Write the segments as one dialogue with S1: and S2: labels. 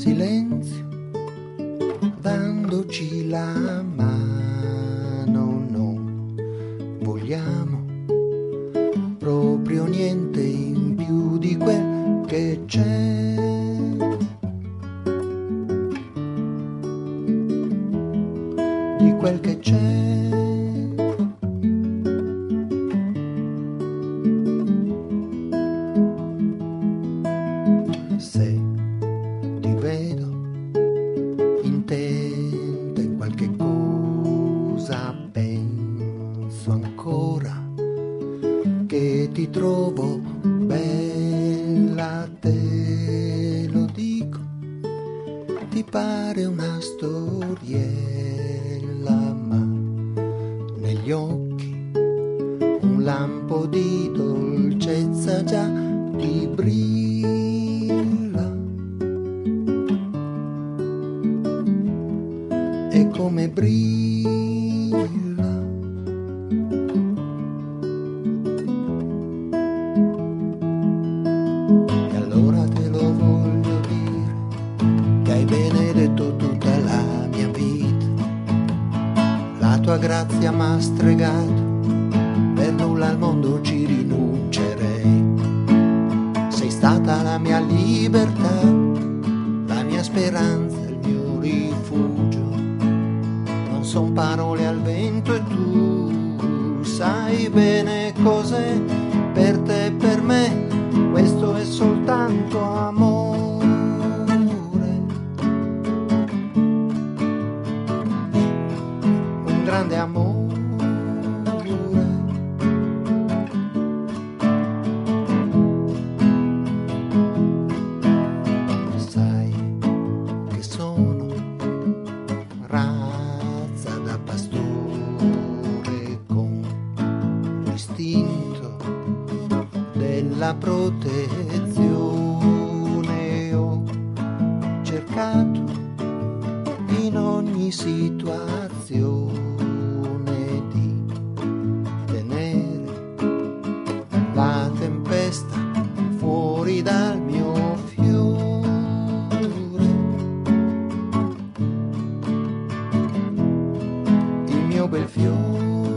S1: silenzio, dandoci la mano, non vogliamo proprio niente in più di quel che c'è. Di quel che c'è. Se ti vedo intenta in qualche cosa, penso ancora che ti trovo bella, te lo dico, ti pare una storiella, ma negli occhi un lampo di dolcezza già ti brilla, e come brilla. E allora te lo voglio dire, che hai benedetto tutta la mia vita, la tua grazia m'ha stregato, per nulla al mondo ci rinuncerei. Sei stata la mia libertà, la mia speranza, il mio rifugio. Non son parole al vento e tu sai bene cos'è per te e per me, questo è soltanto amore. Un grande amore. Sai che sono razza da pastore con l'istinto della protezione. Ho cercato in ogni situazione di tenere la tempesta fuori dal mio fiore, il mio bel fiore.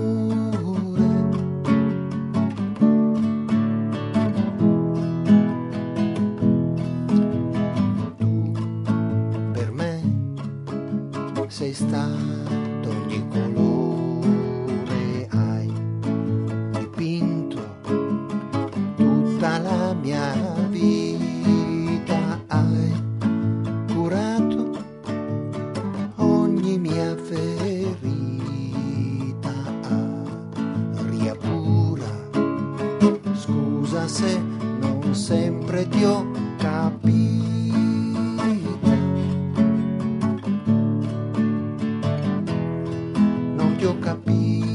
S1: Tu per me sei stato ogni colore, hai dipinto tutta la mia vita, hai curato ogni mia ferita, aria pura. Scusa se non sempre ti ho capito, non ti ho capita.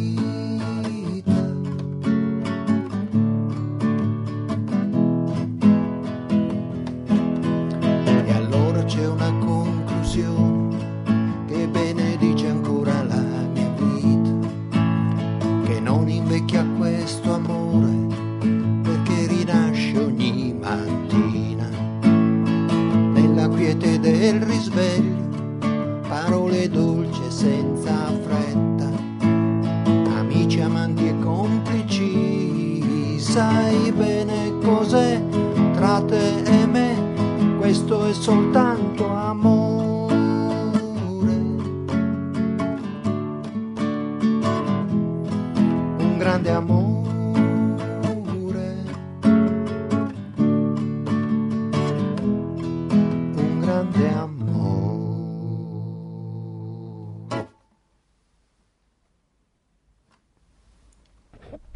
S1: E allora c'è una conclusione che benedice ancora la mia vita, che non invecchia questo amore, perché rinasce ogni mattina nella quiete del risveglio, parole dolci e senza fretta, amici, amanti e complici. Sai bene cos'è tra te e me, questo è soltanto amore.